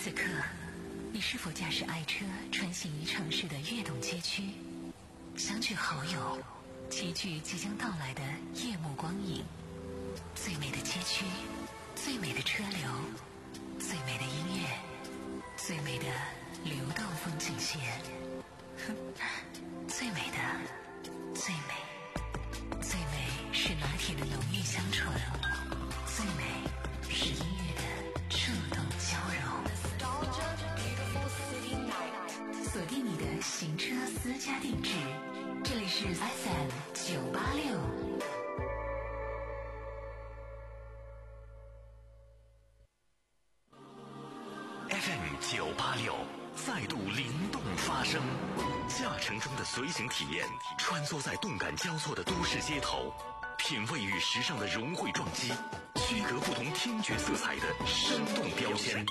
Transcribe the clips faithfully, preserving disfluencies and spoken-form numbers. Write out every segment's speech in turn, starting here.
此刻，你是否驾驶爱车穿行于城市的悦动街区，相聚好友，齐聚即将到来的夜幕光影？最美的街区，最美的车流，最美的音乐，最美的流动风景线，最美的，最美，最美是拿铁的浓郁香醇，最美是音乐的触动交融。锁定你的行车私家定制，这里是 F M 九八六。 F M 九八六再度灵动发声，驾乘中的随行体验，穿梭在动感交错的都市街头，品味与时尚的融汇撞击，区隔不同听觉色彩的生动标签。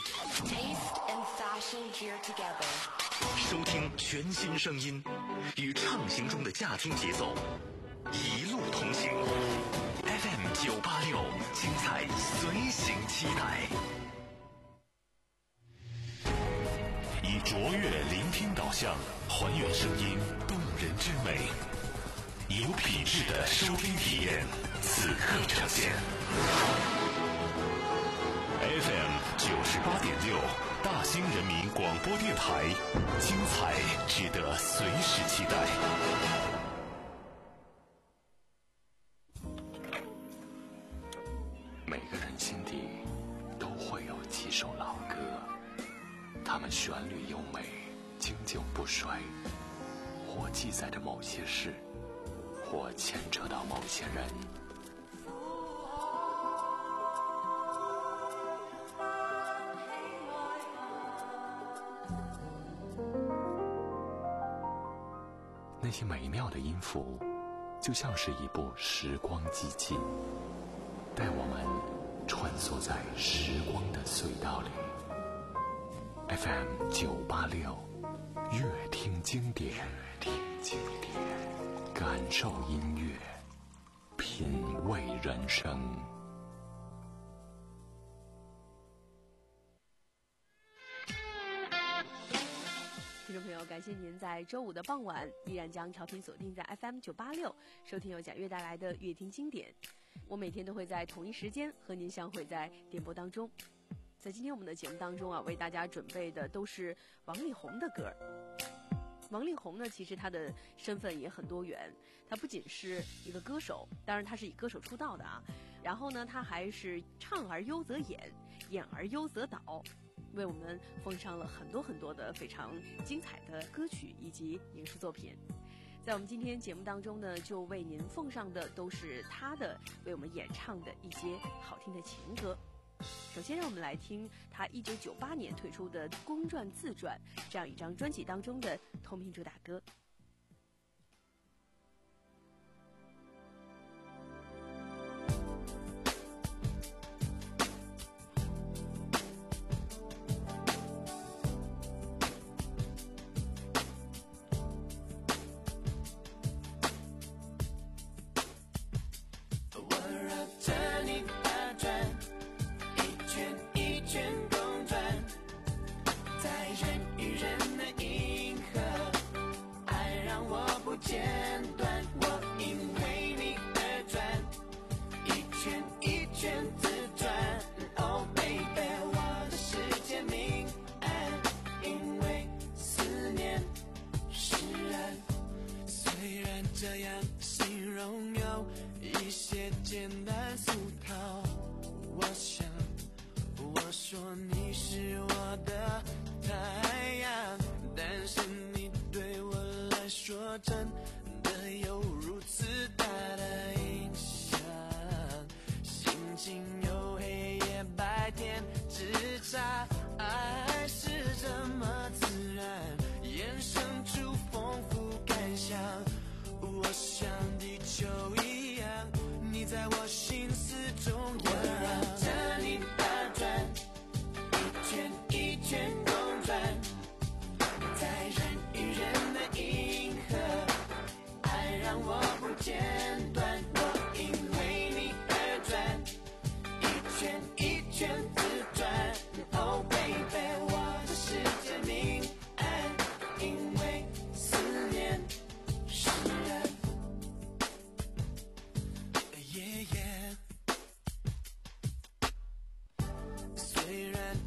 收听全新声音，与畅行中的驾听节奏，一路同行。F M 九八六，精彩随行期待。以卓越聆听导向，还原声音动人之美，有品质的收听体验，此刻呈现。F M 九十八点六，大兴人民广播电台，精彩值得随时期待。每个人心底都会有几首老歌，它们旋律优美，经久不衰，或记载着某些事，或牵扯到某些人。那些美妙的音符，就像是一部时光机器，带我们穿梭在时光的隧道里。F M 九八六，乐听经典，乐听经典，感受音乐，品味人生。 听众朋友，感谢您在周五的傍晚依然将调频锁定在 F M 九八六，收听由贾悦带来的乐听经典。我每天都会在同一时间和您相会在电波当中。在今天我们的节目当中啊，为大家准备的都是王力宏的歌。王力宏呢，其实他的身份也很多元，他不仅是一个歌手，当然他是以歌手出道的啊，然后呢，他还是唱而优则演，演而优则导，为我们奉上了很多很多的非常精彩的歌曲以及影视作品。在我们今天节目当中呢，就为您奉上的都是他的为我们演唱的一些好听的情歌。首先让我们来听他一九九八年推出的公传自传这样一张专辑当中的同名主打歌。 圈一圈自转 ，Oh baby， 我。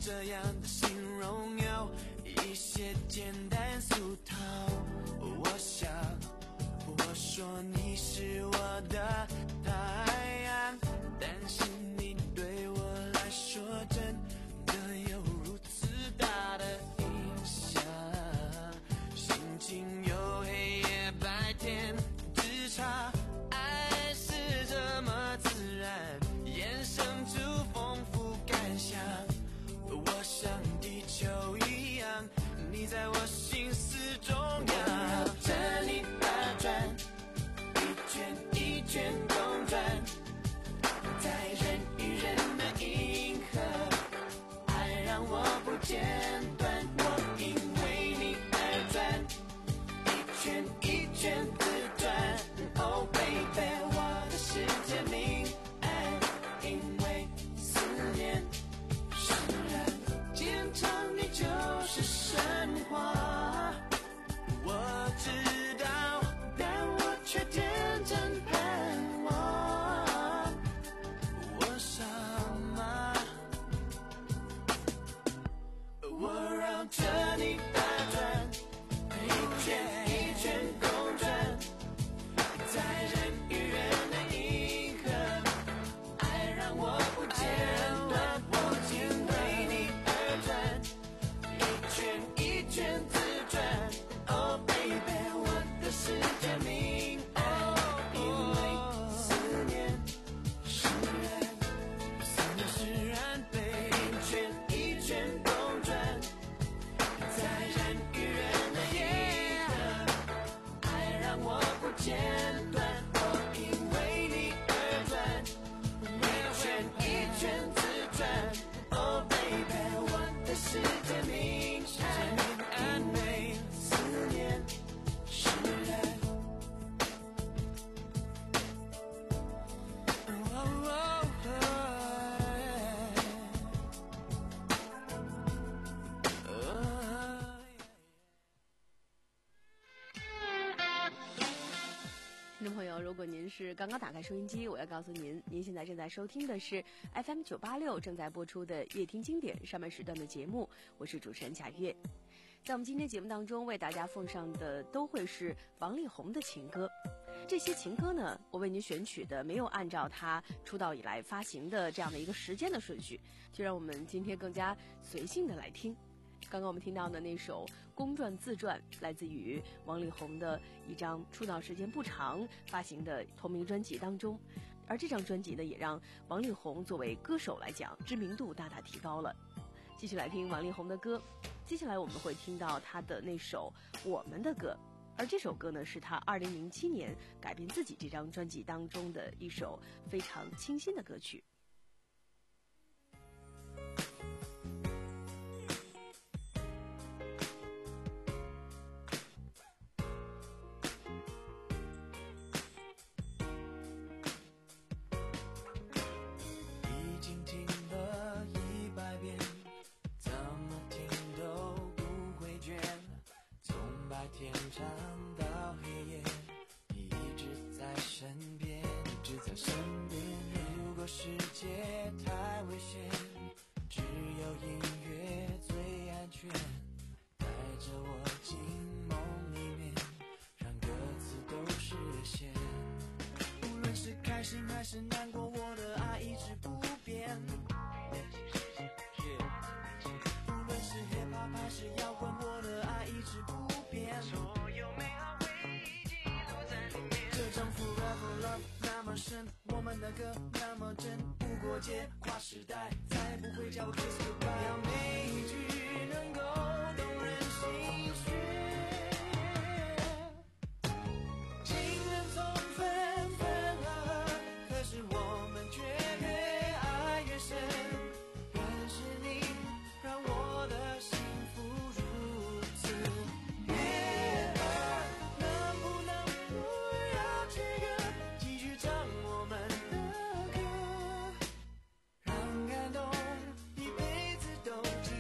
这样的形容有一些简单俗套。我想我说你是我的太阳，但是你对我来说真的有如此大的影响。心情有黑夜白天之差，爱是这么自然衍生出丰富感想。我像地球一样，你在我心思中央，绕着你打转，一圈一圈公转，在人与人的银河，爱让我不间断。我因为你而转，一圈一圈自转。Oh baby， 我的世界明暗，因为思念释然，坚强你就是神话。我知道，但我却天真盼望。我傻吗？我绕着你打转，一圈一圈公转，在人与人的银河，爱让我不间断。我因为你而转，一圈一圈自转。Oh baby， 我的世界明暗，因为思念释然，思念释然被一圈一圈公转，在人与人的银河，爱让我不间断。我因为你而转，一圈一圈自转。Oh baby， 我的世界明暗，因为思念释然。 听众朋友，如果您是刚刚打开收音机，我要告诉您，您现在正在收听的是 F M 九八六正在播出的《乐听经典》上半时段的节目，我是主持人贾月。在我们今天节目当中，为大家奉上的都会是王力宏的情歌。这些情歌呢，我为您选取的没有按照他出道以来发行的这样的一个时间的顺序，就让我们今天更加随性的来听。刚刚我们听到的那首《公转自转》来自于王力宏的一张出道时间不长发行的同名专辑当中，而这张专辑呢，也让王力宏作为歌手来讲知名度大大提高了。继续来听王力宏的歌，接下来我们会听到他的那首《我们的歌》，而这首歌呢，是他二零零七年改编自己这张专辑当中的一首非常清新的歌曲。 已经听了一百遍，怎么听都不会倦。从白天唱到黑夜，你一直在身边，一直在身边。如果世界太危险，只有音乐最安全。带着我进梦里面，让歌词都实现。无论是开心还是难过，我的爱一直不变。无论是 hip hop 还是摇滚，我的爱一直不变。所有美好回忆记录在里面。这种 forever love 那么深，我们的歌那么真，不过界跨时代，再不会叫 kiss goodbye。要每一句能够动人心弦。情人总分分合合，可是我们却越爱越深。认识你让我的幸福如此悦耳，能不能不要这个，继续唱我们的歌，让感动一辈子都值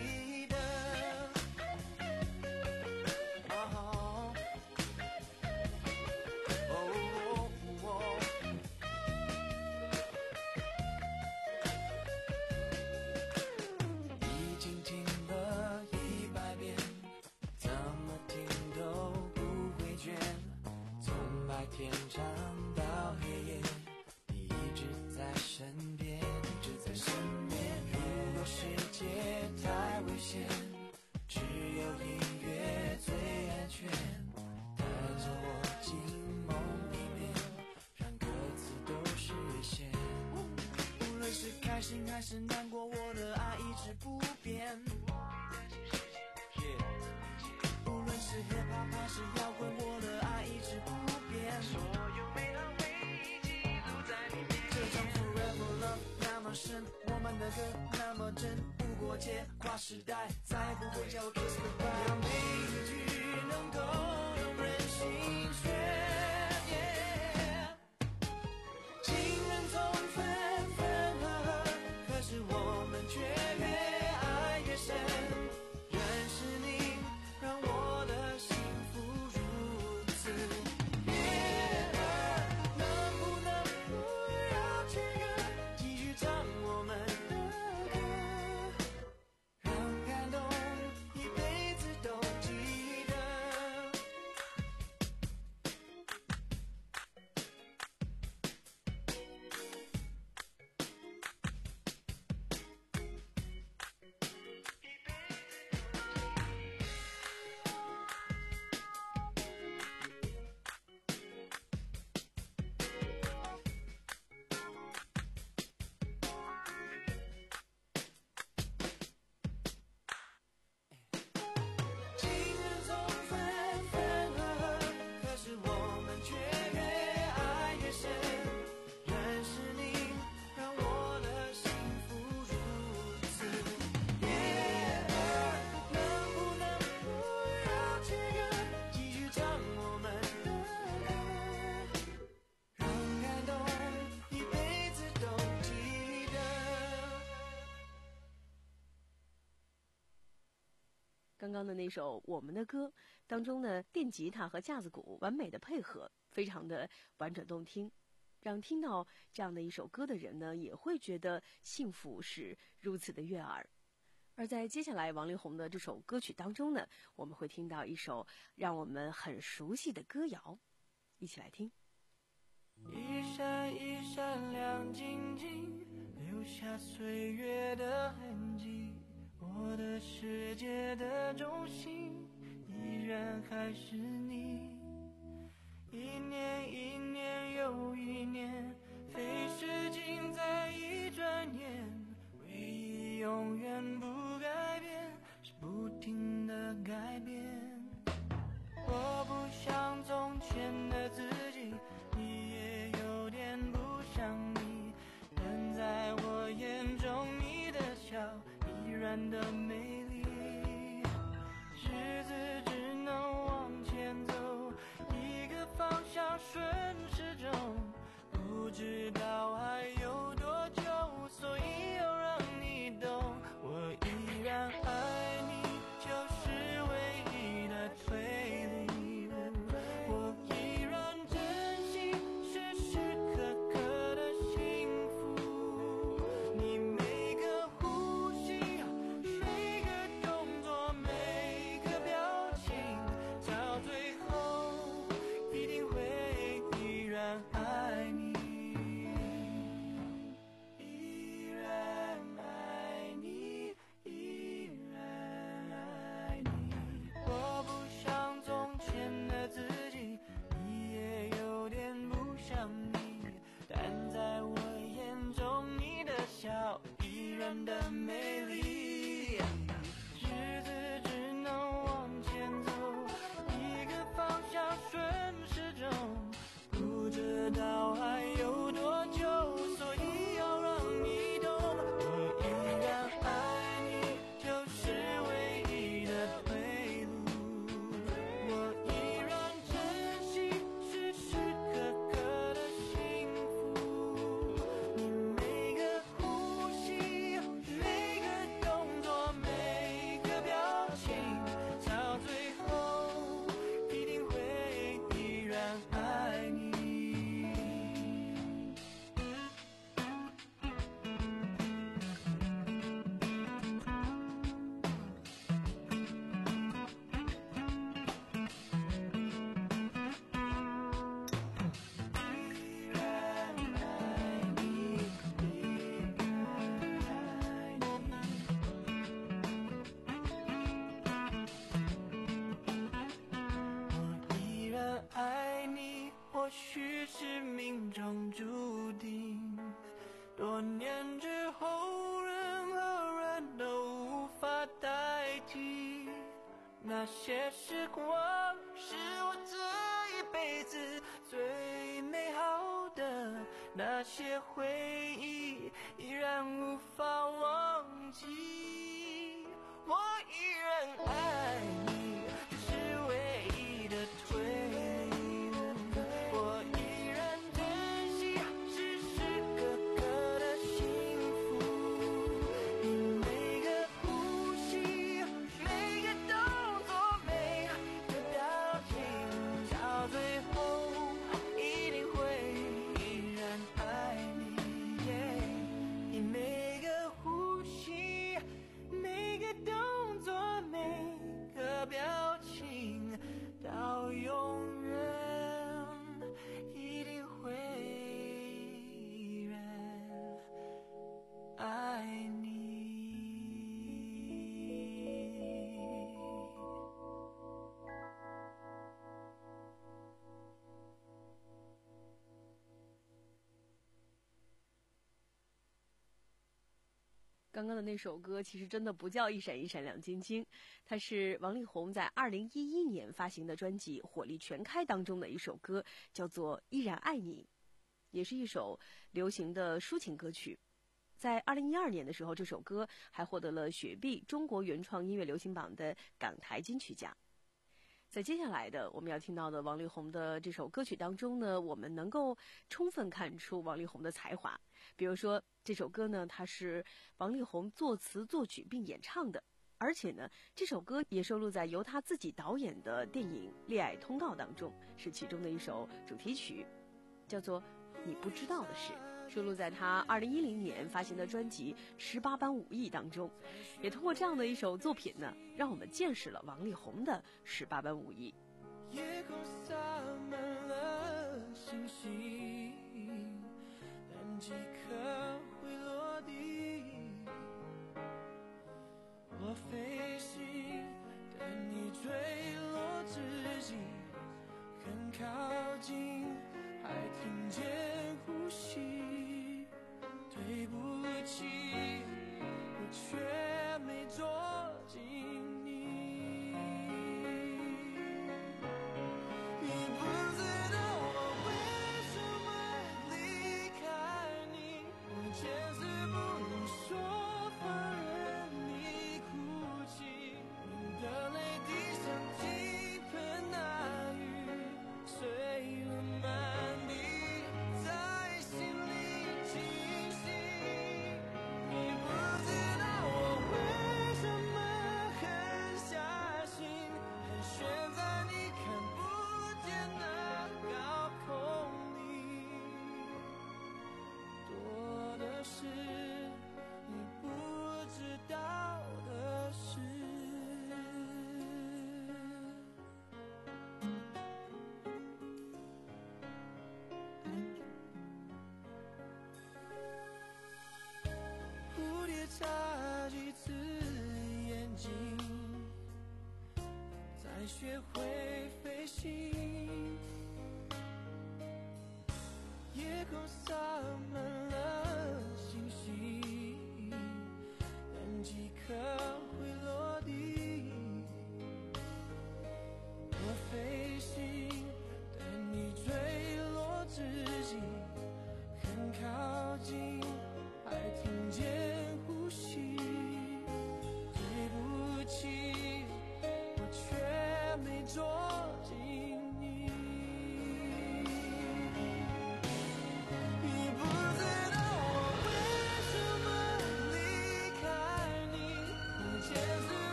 天长到黑夜，你一直在身边，一直在身边。如果世界太危险，只有音乐最安全，带着我进梦里面，让歌词都实现。无论是开心还是难过，我的爱一直不变。无论是 hip hop 还是摇滚，我的爱一直不变。所有美好回忆记录在里面。这种 forever love 那么深，我们的歌那么真，不过界跨时代，再不会叫我 kiss goodbye。让每一句能够动人心弦。情人总分分合合，可是我们却越爱越深。认识你，让我的幸福如此悦耳。能不能不要切割，继续唱我们的歌，让感动一辈子都记得。情人总分分合合，可是我们却越爱越深。认识你，让我的幸福如此悦耳。能不能不要切割，继续唱我们的歌，让感动一辈子都记得。 刚刚的那首《我们的歌》当中呢，电吉他和架子鼓完美的配合，非常的婉转动听，让听到这样的一首歌的人呢，也会觉得幸福是如此的悦耳。而在接下来王力宏的这首歌曲当中呢，我们会听到一首让我们很熟悉的歌谣，一起来听。 一闪一闪亮晶晶，留下岁月的痕迹。我的世界的中心，依然还是你。一年一年又一年，飞逝尽在一转眼。唯一永远不改变，是不停的改变。我不像从前的自己，你也有点不像你，但在我眼中你的笑依然的美丽。日子只能往前走，一个方向顺时钟，不知道还有多久，所以要让你懂，我依然爱你，就是唯一的推理。我依然珍惜时时刻刻的幸福，你每个呼吸，每个动作，每个表情，到最后一定会依然爱你，依然些时光，是我这一辈子最美好的。那些回忆依然无法忘记，我依然爱你，这是唯一的退路。我依然珍惜时时刻刻的幸福，你每个呼吸，每个动作，每个表情，到最后一定会依然爱你。yeah, 你每个呼吸，每个动作，每个表情，到永远一定会依然爱你。 刚刚的那首歌其实真的不叫一闪一闪亮晶晶，它是王力宏在二零一一年发行的专辑《火力全开》当中的一首歌，叫做《依然爱你》，也是一首流行的抒情歌曲。在二零一二年的时候，这首歌还获得了雪碧中国原创音乐流行榜的港台金曲奖。在接下来的我们要听到的王力宏的这首歌曲当中呢，我们能够充分看出王力宏的才华。比如说这首歌呢，它是王力宏作词作曲并演唱的，而且呢这首歌也收录在由他自己导演的电影《恋爱通告》当中，是其中的一首主题曲，叫做《你不知道的事》，收录在他二零一零年发行的专辑《十八般武艺》当中。也通过这样的一首作品呢，让我们见识了王力宏的十八般武艺。 夜空洒满了星星，但几颗会落地。我飞行，等你坠落之际，很靠近，还听见呼吸。对不起，我却没捉紧你。你不知道我为什么离开你，我坚持不能说放任你哭泣，你的泪滴像倾盆大雨，碎了满地，在心里清晰。你不知道我为什么狠下心，盘旋在你看不见的高空里，多的是你不知道的事。蝴蝶眨几次眼睛，才学会飞行。夜空洒满了星星，但几颗会落地。我飞行，等你坠落之际，很靠近，还听见呼吸。对不起，我却没捉紧你。你不知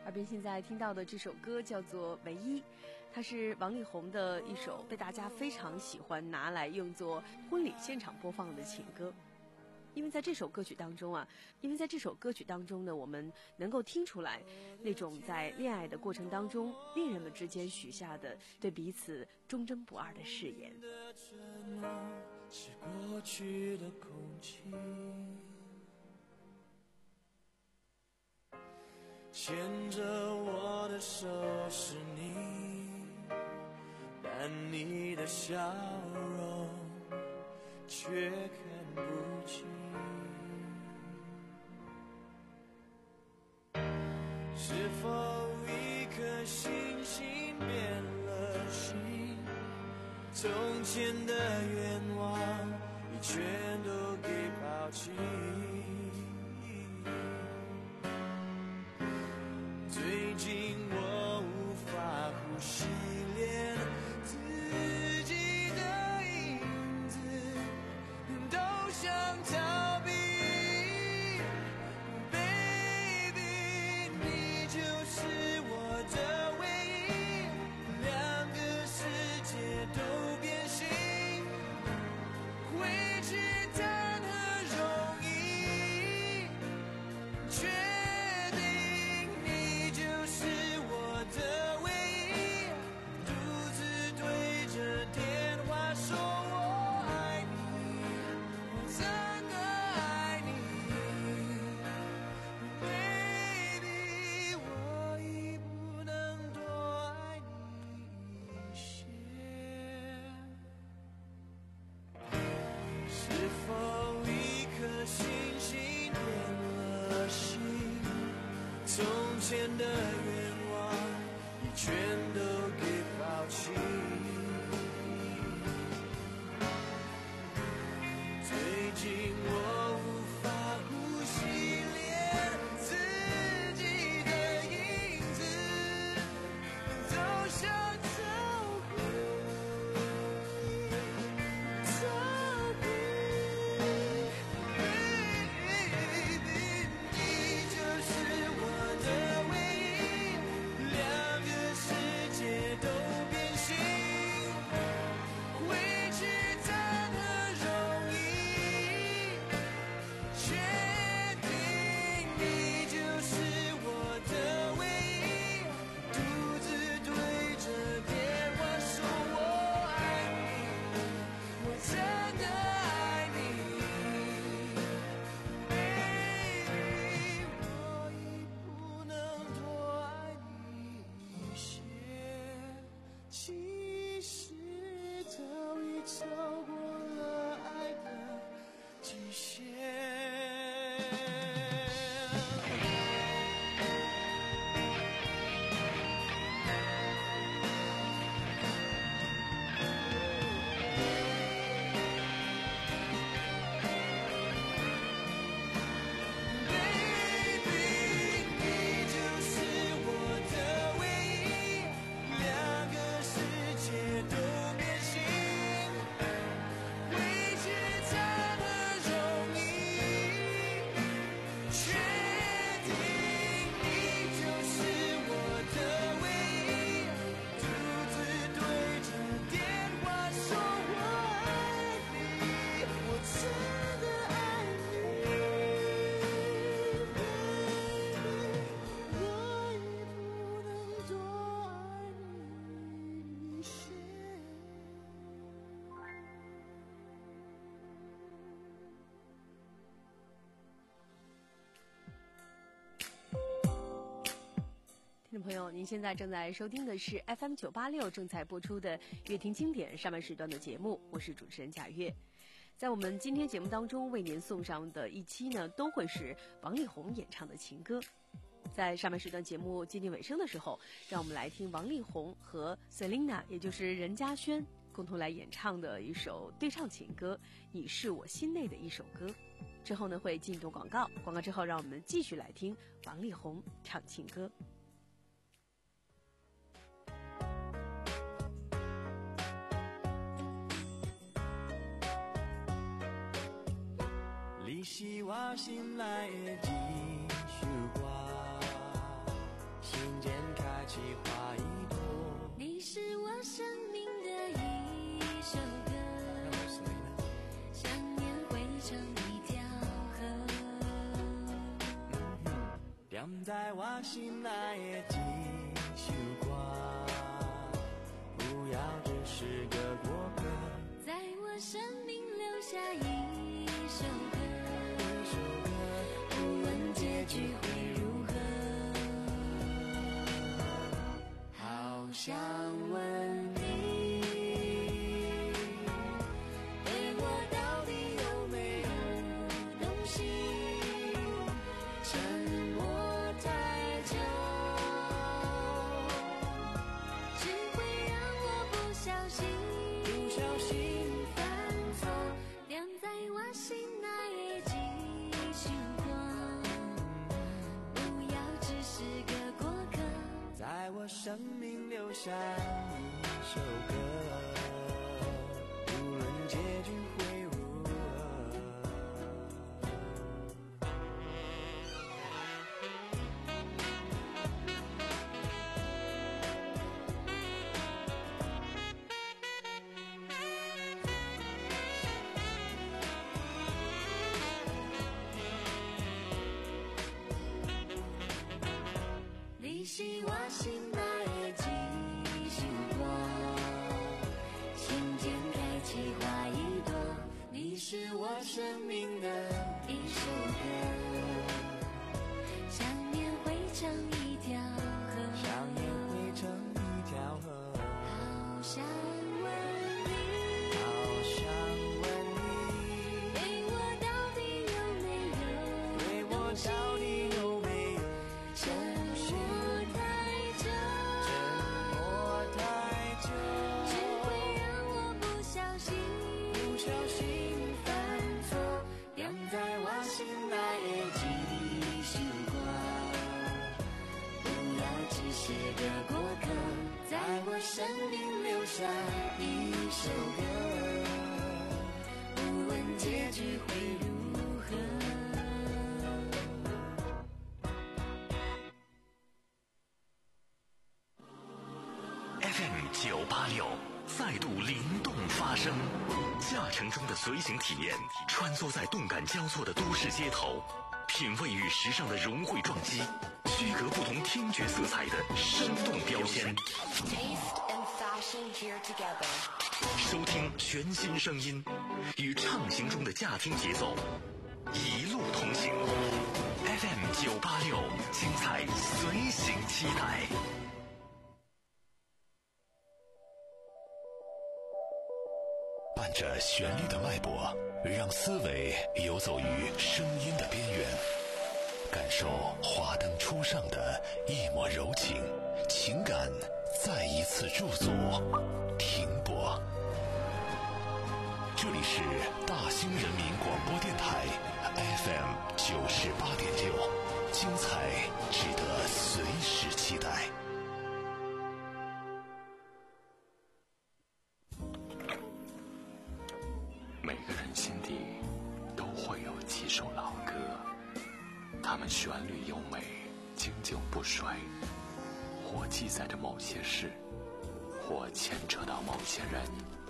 耳边现在听到的这首歌叫做《唯一》，它是王力宏的一首被大家非常喜欢拿来用作婚礼现场播放的情歌。因为在这首歌曲当中啊，因为在这首歌曲当中呢，我们能够听出来那种在恋爱的过程当中，恋人们之间许下的对彼此忠贞不二的誓言。 是过去的空气，牵着我的手是你，但你的笑容却看不清。是否一颗星星变了心？从前的愿望已全都给抛弃。最近我无法呼吸，连自己的影子都想逃避。Baby， 你就是我的唯一，两个世界都变形，回去谈何容易？确定你就是我的唯一，独自对着电话说我爱你，我真的爱你。Baby， 我已不能多爱你一些。是否一颗星星变了心？从前的愿望已全都给抛弃。最近我无法呼吸，连自己的影子都想逃避，逃避。Baby， 你就是我的唯一，两个世界都变形，回去谈何容易？确定你就是我的唯一，独自对着电话说我爱你，我真的爱你。Baby， 我已不能多爱你一些，其实早已超过了爱的极限。Baby， 你就是我的唯一，两个世界都变形，回去谈何容易？确定你就是我的唯一，独自对着电话说我爱你，我真的爱你。Baby， 我已不能多爱你一些。 听众朋友，您现在正在收听的是 F M 九八六正在播出的乐听经典上半时段的节目，我是主持人贾月。在我们今天节目当中为您送上的一期呢，都会是王力宏演唱的情歌。在上半时段节目接近尾声的时候，让我们来听王力宏和 Selina， 也就是任嘉萱共同来演唱的一首对唱情歌《你是我心内的一首歌》。之后呢会进一段广告，广告之后让我们继续来听王力宏唱情歌。 你是我心内的一首歌，想我心来也继续挂，不要只是个过客， 在我生命留下一首歌， 一首歌， 无论结局会如何， 好想问你， 对我到底有没有动心？沉默太久，只会让我不小心， 不小心犯错，晾在我心内的一束光，不要只是个过客， 在我生命留下一首歌，无论结局会如何。 你是我心内的一束光，心间开启花一朵， 你是我生命的一首歌，想念汇成一条河， 想念汇成一条河， 好想问你， 好想问你， 对我到底有没有对我动心？ 到底有没有沉默太久， 沉默太久， 只会让我不小心， 不小心犯错， 晾在我心内的一束光，不要只是个过客，在我生命留下一首歌，无论结局会如何。 F M 九八六再度灵动发声，驾乘中的随行体验，穿梭在动感交错的都市街头，品味与时尚的融汇撞击，区隔不同听觉色彩的生动标签。 Taste and fashion here together. 收听全新声音，与畅行中的驾听节奏，一路同行。F M 九八六，精彩随行期待。伴着旋律的脉搏，让思维游走于声音的边缘，感受华灯初上的一抹柔情，情感再一次驻足停泊。这里是大兴人民广播电台 F M 九十八点六，精彩值得随时期待。每个人心底都会有几首老歌，它们旋律优美，经久不衰，或记载着某些事，或牵扯到某些人。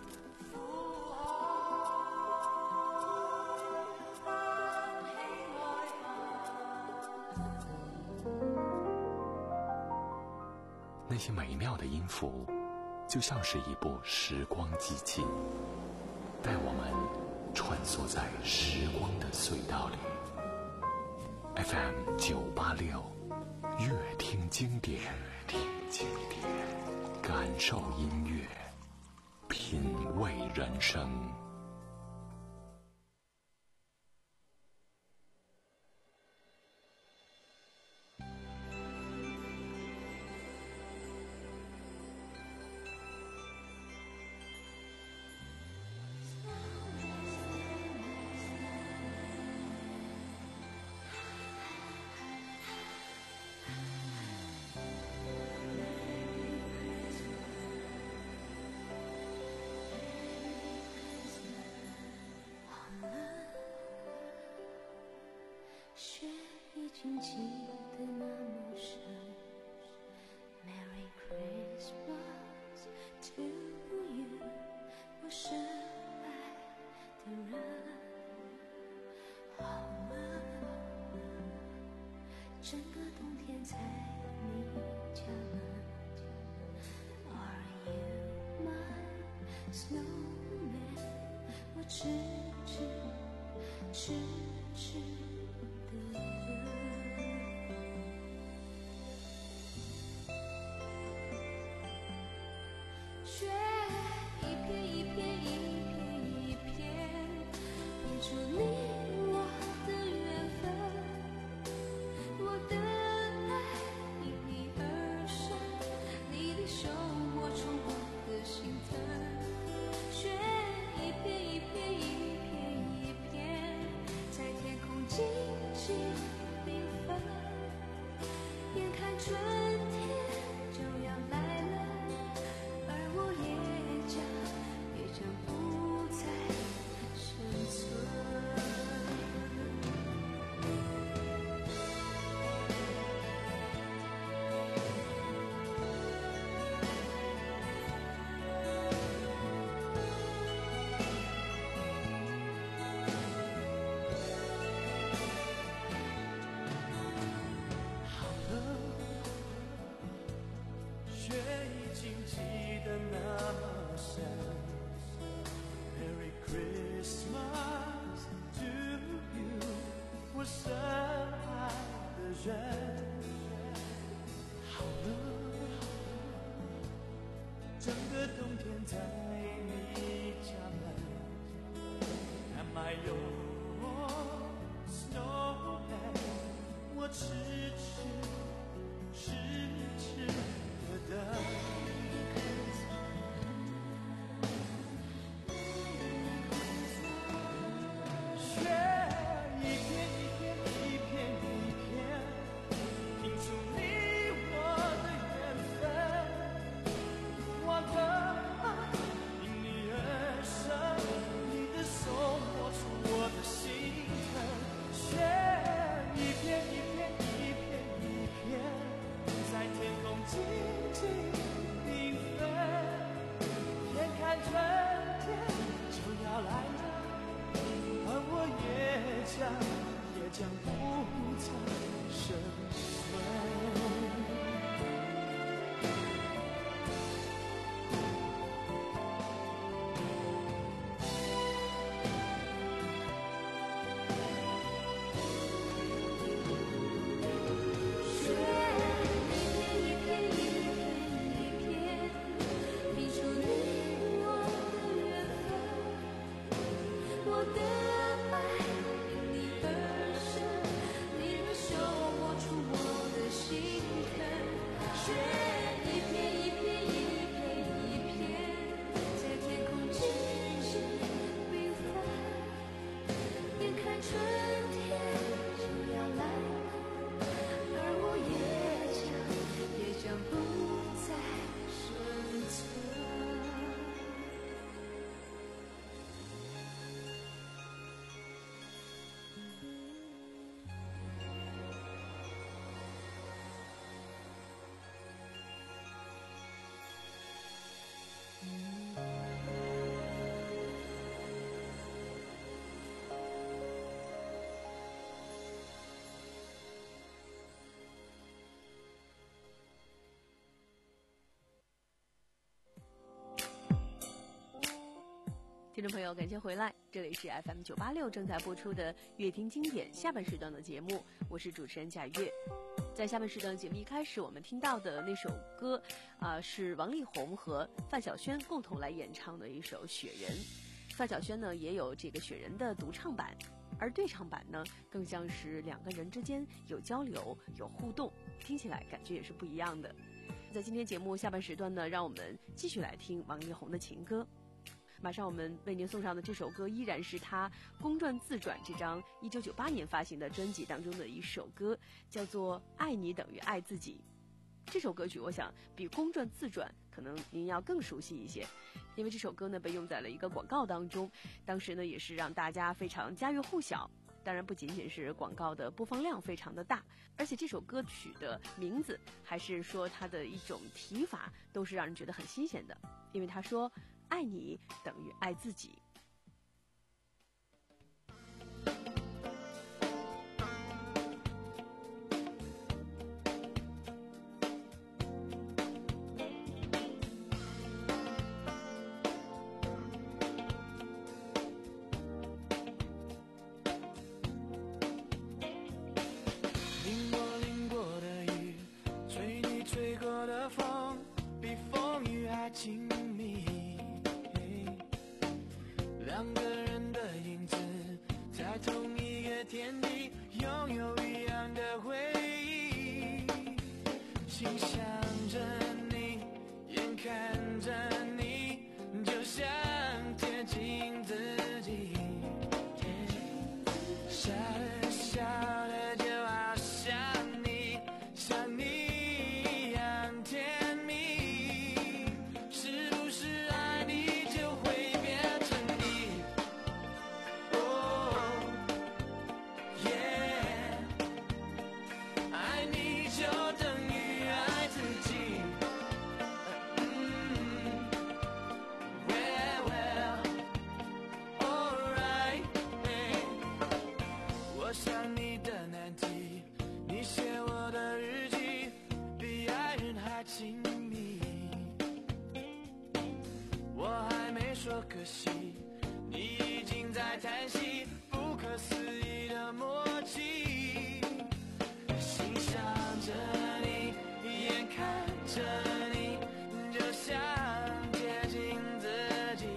那些美妙的音符，就像是一部时光机器，带我们穿梭在时光的隧道里。F M 九八六，乐听经典，听经典，感受音乐，品味人生。 雪已经积得那么深 Merry Christmas to you 我深爱的人好吗整个冬天人在你家门。Are you my snowman？ 我痴痴痴痴的等。雪一片一片一片一片，拼出你我的缘分。我的爱因你而生，你的手握住我的心疼。雪一片一片一片一片，在天空静静缤纷。眼看春天就要来了，而我也将也将不再生存。 雪已经积得那么深。Merry Christmas to you， 我深爱的人。好了，整个冬天在你家门。Am I your snowman？ 我痴痴痴痴的等。雪一片一片一片一片，拼出你我的缘分。我的爱因你而生，你的手握住我的心疼。雪一片一片一片一片，在天空静静缤纷。眼看春天就要来了，而我也将也将不再生存。 听众朋友，感谢回来，这里是 F M 九八六正在播出的乐听经典下半时段的节目，我是主持人贾月。在下半时段节目一开始，我们听到的那首歌啊、呃，是王力宏和范晓萱共同来演唱的一首《雪人》。范晓萱呢也有这个《雪人》的独唱版，而对唱版呢更像是两个人之间有交流、有互动，听起来感觉也是不一样的。在今天节目下半时段呢，让我们继续来听王力宏的情歌。马上我们为您送上的这首歌依然是他公传自传这张一九九八年发行的专辑当中的一首歌，叫做《爱你等于爱自己》。这首歌曲我想比公传自传可能您要更熟悉一些，因为这首歌呢被用在了一个广告当中，当时呢也是让大家非常家喻户晓。当然不仅仅是广告的播放量非常的大，而且这首歌曲的名字还是说它的一种提法都是让人觉得很新鲜的，因为他说爱你等于爱自己。 说可惜，你已经在叹息，不可思议的默契。欣赏着你，眼看着你，就像接近自己，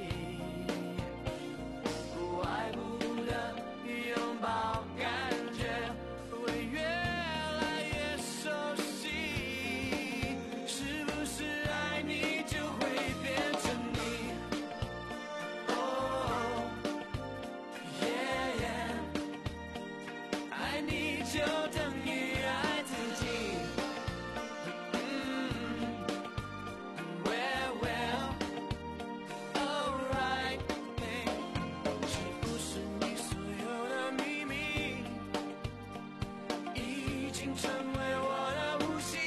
不爱不得拥抱，感觉会越来越熟悉。是不是爱你就会变成你？哦，耶耶，爱你就等于爱自己。Well, well, alright, hey. 是不是你所有的秘密已经成为我的呼吸？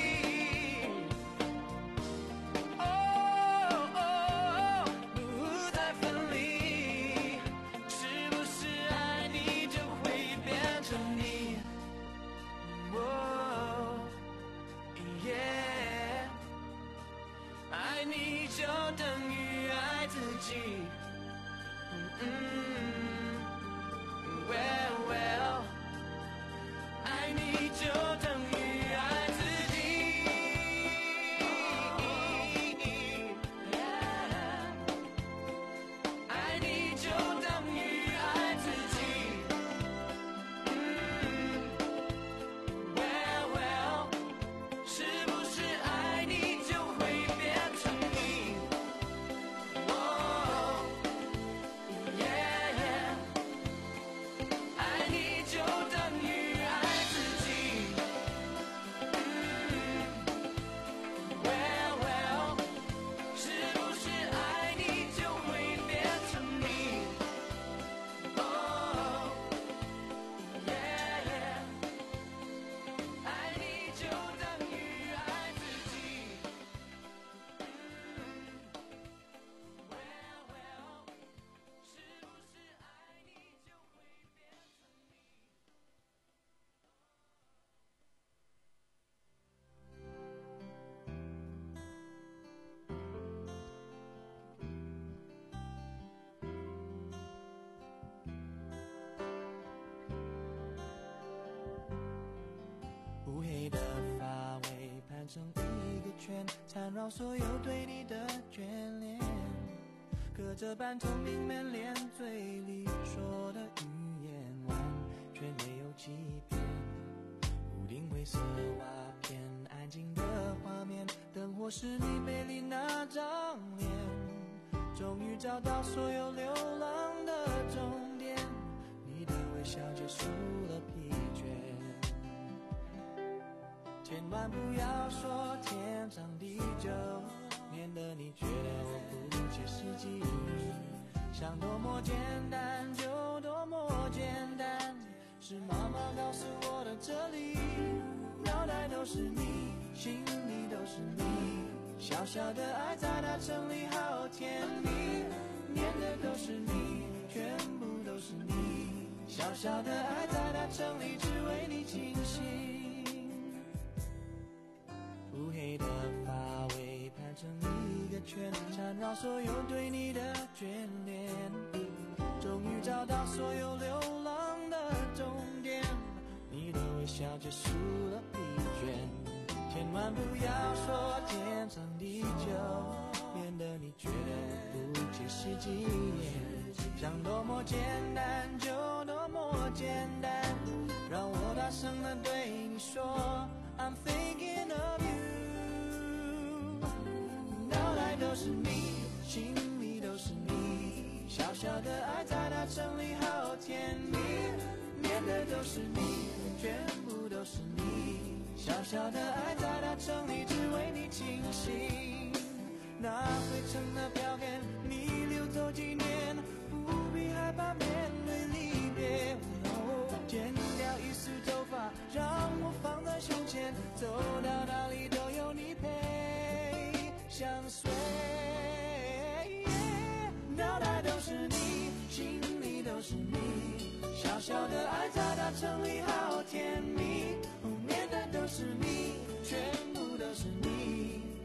哦哦，不再分离。是不是爱你就会变成你？哦，耶，爱你就等于爱自己。嗯，Well well，爱你就等于爱自己。爱你就等于爱自己。嗯，Well well，是不是爱你就会变成你？哦，耶耶，爱你就等于爱自己。嗯，Well well，是不是爱你就会变成你？哦，耶耶，爱你就等于爱自己。嗯，Well well，是不是爱你就会变成你？乌黑的发尾盘成一个圈，缠绕所有对你的眷恋，隔着半透明门帘，嘴里说的语言完全没有欺骗。屋顶灰色瓦片，安静的画面，灯火是你背里那张脸，终于找到所有流浪的终点，你的微笑结束了疲倦。千万不要说天长地久，免得你觉得我不切实际。想多么简单就多么简单，是妈妈告诉我的这里，脑袋都是你，心里都是你，小小的爱在那城里好甜蜜，念的都是你，全部都是你，小小的爱在那城里只为你倾心。乌黑的发尾盘成一个圈，缠绕所有对你的眷恋，终于找到所有流浪的终点，你的微笑结束了疲倦。千万不要说天长地久，免得你觉得不切实际。想多么简单就多么简单，让我大声地对你说 I'm thinking of you。 脑袋都是你，心里都是你，小小的爱在那城里好甜蜜，念的都是你，全部都是你，小小的爱在那城里只为你倾心。那灰尘的表面你溜走几年，不必害怕面对离别。剪掉一束头发，让我放在胸前，走到哪里都有你陪相随。脑袋都是你，心里都是你，小小的爱在那城里好甜蜜，念的都是你，全部都是你，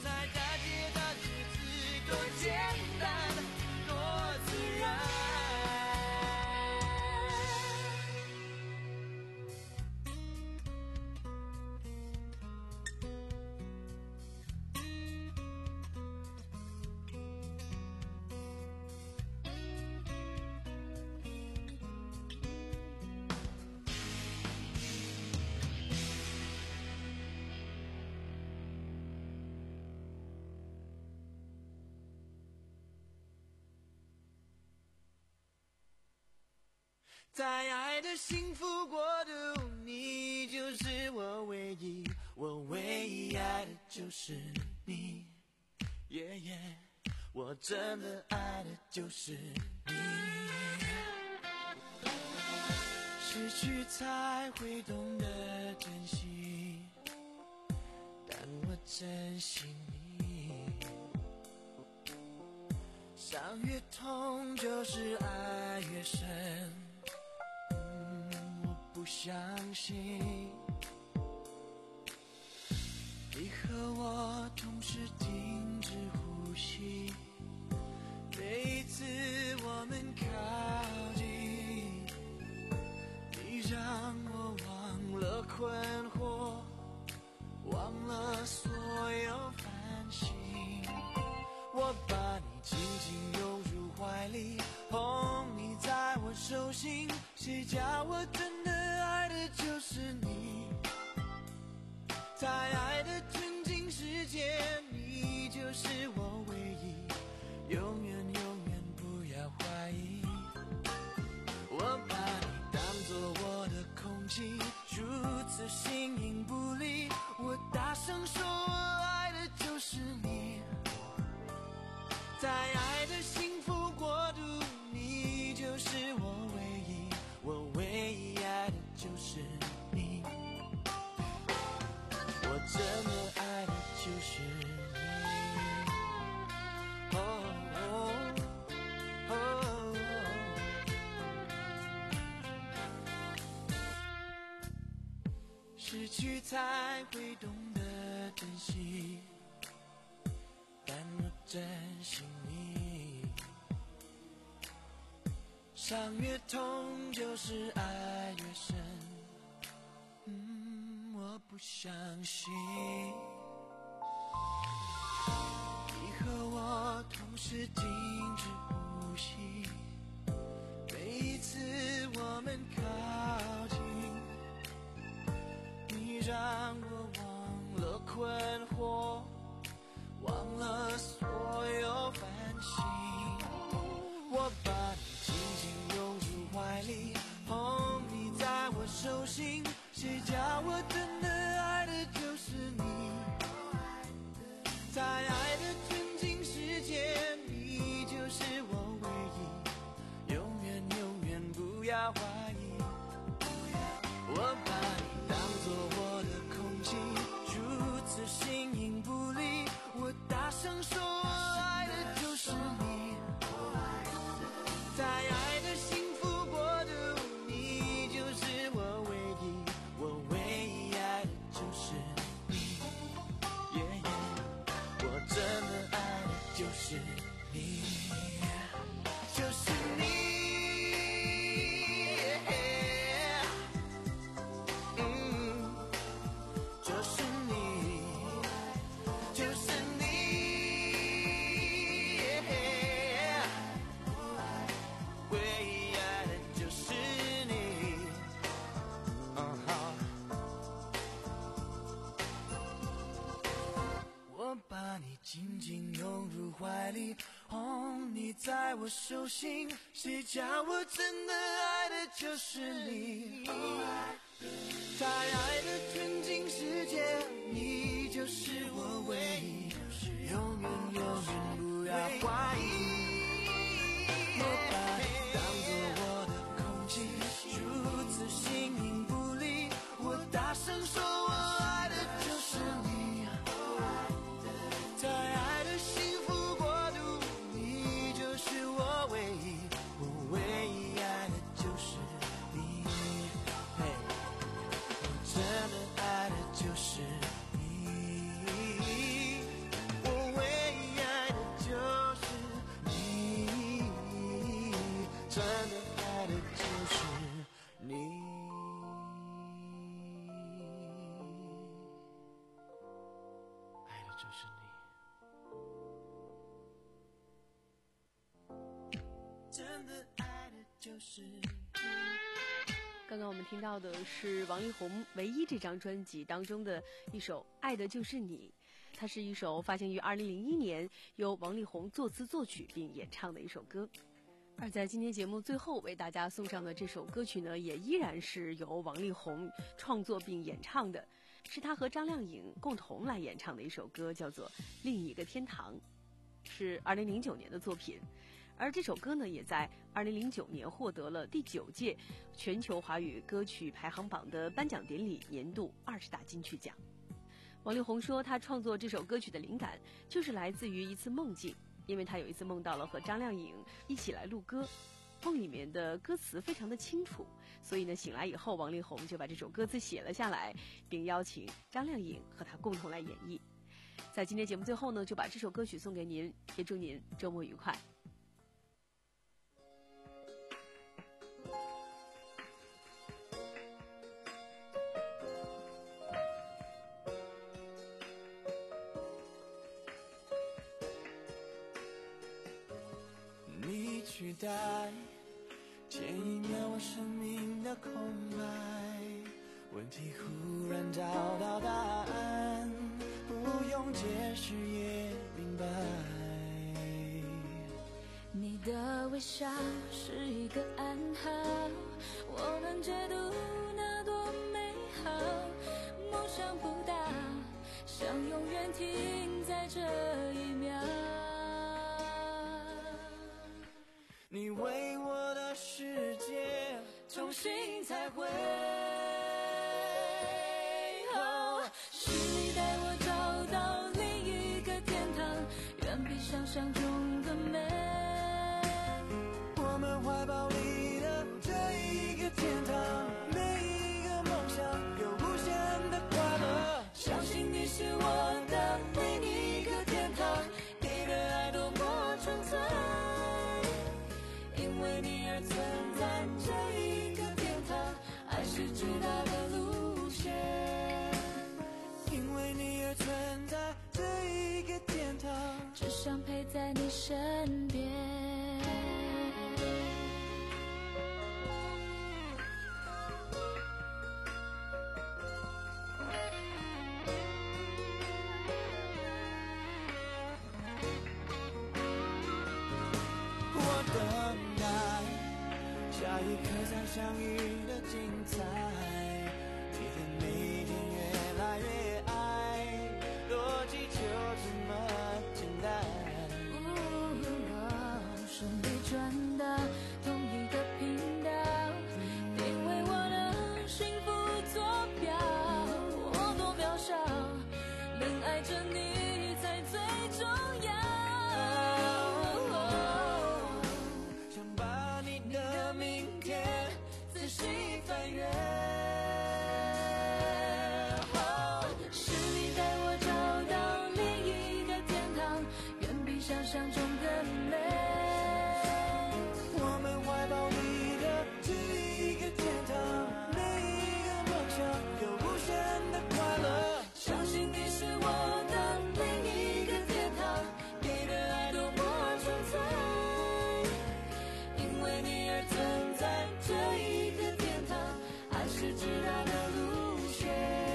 在大街的日子多简单，多自然。在爱的幸福国度，你就是我唯一，我唯一爱的就是你，耶耶，我真的爱的就是你。失去才会懂得珍惜，但我珍惜你。伤越痛，就是爱越深。不相信你和我同时停止呼吸，每一次我们靠近，你让我忘了困惑，忘了所有烦心。我把你紧紧拥入怀里，捧你在我手心，谁叫我真的爱的就是你。在爱的纯净世界，你就是我唯一，永远永远不要怀疑。我把你当作我的空气，如此形影不离，我大声说我爱的就是你。在爱的幸福国度，你就是我唯一，我唯一爱的就是你，我真的爱的就是你。哦哦哦哦，失去才会懂得珍惜，但我珍惜你。伤越痛，就是爱越深。嗯，我不相信你和我同时停止呼吸，每一次我们靠近，你让我忘了困惑，忘了所有烦心。我把你紧紧拥入怀里，捧你在我手心，谁叫我真的爱的就是你。在爱的纯净世界，你就是我唯一，永远永远不要怀疑。我把你当作我的空气，如此形影不离，我大声说我爱的就是你。在爱的幸福国度，你就是我唯一，我唯一爱的就是你，耶耶，我真的爱的就是你，就是你，耶，嗯，就是你，就是你，耶。唯一爱的就是你，嗯好，我把你紧紧拥入怀里，捧你在我手心，谁叫我真的爱的就是你。在爱的纯净世界，你就是我唯一，永远永远不要怀疑。我把你当作我的空气，如此形影不离，我大声说我爱的就是你。在爱的幸福国度，你就是我唯一，我唯一爱的就是你，嘿，我真的爱的就是你。 就是刚刚我们听到的是王力宏《唯一》这张专辑当中的一首《爱的就是你》，它是一首发行于二零零一年，由王力宏作词作曲并演唱的一首歌。而在今天节目最后为大家送上的这首歌曲呢，也依然是由王力宏创作并演唱的，是他和张靓颖共同来演唱的一首歌，叫做《另一个天堂》，是二零零九年的作品。而这首歌呢，也在二零零九年获得了第九届全球华语歌曲排行榜的颁奖典礼年度二十大金曲奖。王力宏说，他创作这首歌曲的灵感就是来自于一次梦境，因为他有一次梦到了和张靓颖一起来录歌，梦里面的歌词非常的清楚，所以呢，醒来以后，王力宏就把这首歌词写了下来，并邀请张靓颖和他共同来演绎。在今天节目最后呢，就把这首歌曲送给您，也祝您周末愉快。 你取代前一秒我生命的空白，问题忽然找到答案，不用解释也明白。 你的微笑是一个暗号，我能解读那多美好，梦想不大，想永远停在这一秒。 你为我的世界重新彩绘， 哦，是你带我找到另一个天堂，远比想象中更美。 我们怀抱里的这一个天堂，每一个梦想有无限的快乐。 相信你是我的另一个天堂，你的爱多么纯粹，因为你而存在这一个天堂，爱是直达的路线。 因为你而存在这一个天堂， 只想陪在你身边。 我等待下一刻再相遇的精彩，你的每天越来越爱，逻辑就这么简单。 顺利转到同一个频道，定为我的幸福坐标。我多渺小，能爱着你才最重要。 想把你的明天仔细翻阅， 是你带我找到另一个天堂，远比想象中更美。 我们怀抱里的这一个天堂，每一个梦想有无限的快乐。 相信你是我的另一个天堂，你的爱多么纯粹，因为你而存在这一个天堂，爱是直达的路线。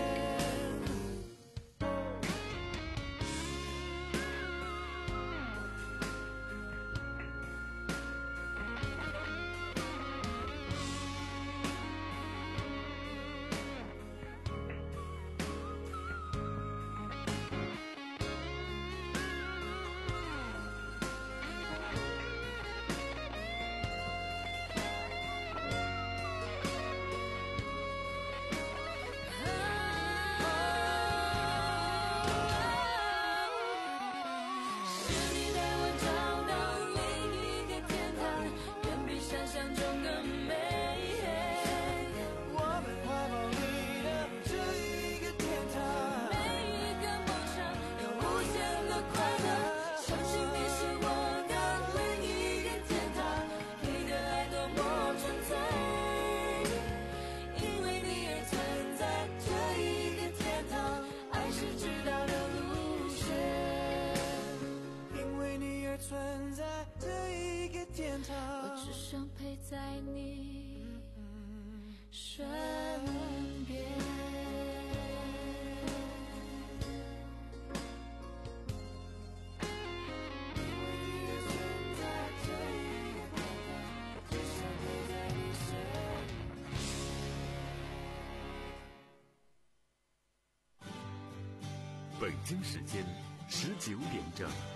是你带我找到另一个天堂，远比想象中更美。 我们怀抱里的这一个天堂， 每一个梦想有无限的快乐。相信你是我的另一个天堂，你的爱多么纯粹，因为你而存在这一个天堂，爱是直达的路线。 因为你而存在这一个天堂。 我只想想陪在你身边。 北京时间十九点整。